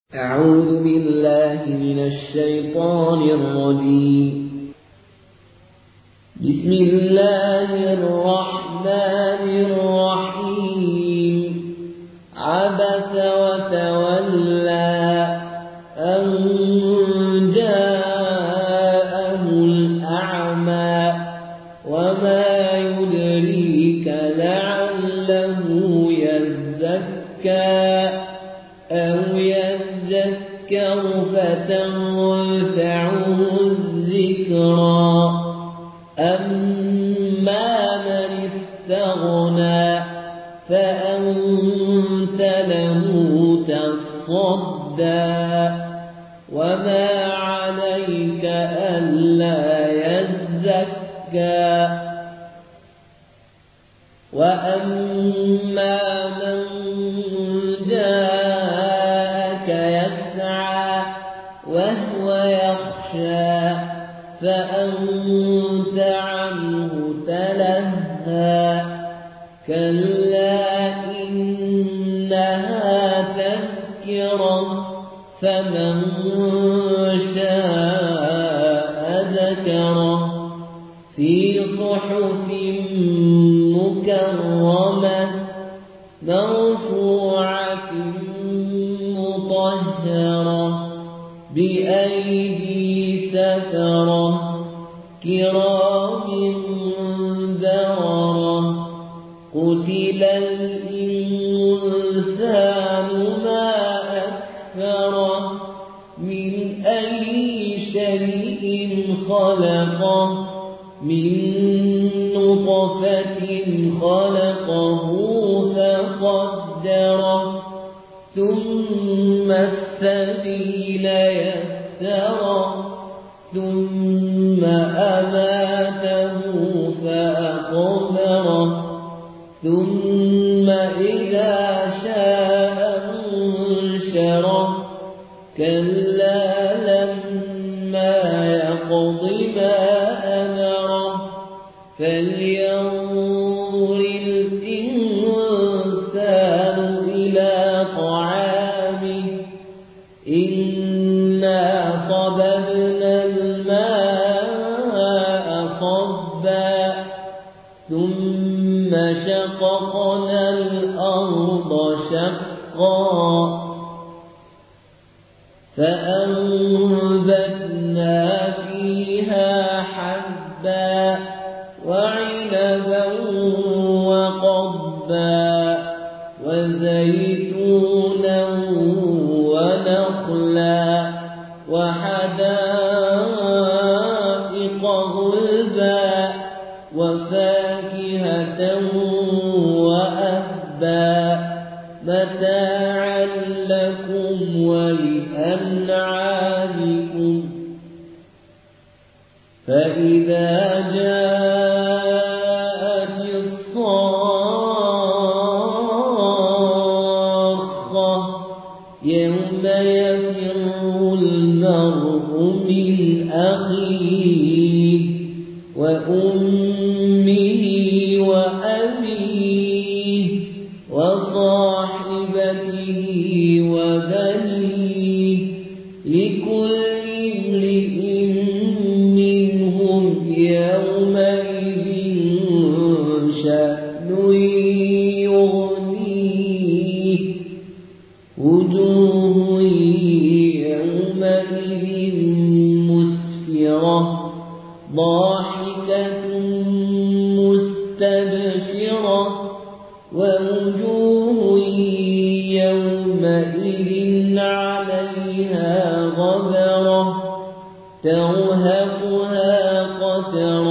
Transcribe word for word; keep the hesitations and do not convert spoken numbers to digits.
أعوذ بالله من الشيطان الرجيم. بسم الله الرحمن الرحيم. عبس وتولى أن جاءه الأعمى وما يدريك لعله يزكى أو يذكر فتنفعه الذكرى أما من استغنى فأنت له تصدى وما عليك ألا يزكى وأما من جاءك يسعى وهو يخشى فأنت عنه تلهى كلا إنها تذكرة فمن شاء ذكره في صحف مكرمة مرفوعة مطهرة بأيدي سفرة كرام بررة قتل الإنسان ما أكفره من أي شيء خلقه من نطفة خلقه فقدره ثم السبيل يسره ثم أماته فأقبره ثم إذا شاء انشره كلا لما يقض ما أمره فلينظر الإنسان إلى طعامه إنا صببنا الماء صبا ثم شققنا الأرض شقا فأنبتنا فيها حبا وعنبا وقضبا وزيتونا ونخلا وحدائق غلبا وفاكهة وأبا متاعا لكم ولأنعامكم فإذا جاءت الصاخة يوم يفر المرء من أخيه وأمه وأبيه وصاحبته وبنيه لكل امرئ منهم يومئذ شأن يغنيه وجوه يومئذ مسفرة ضاحكة مستبشرة ووجوه يومئذ عليها غبرة ترهقها قترة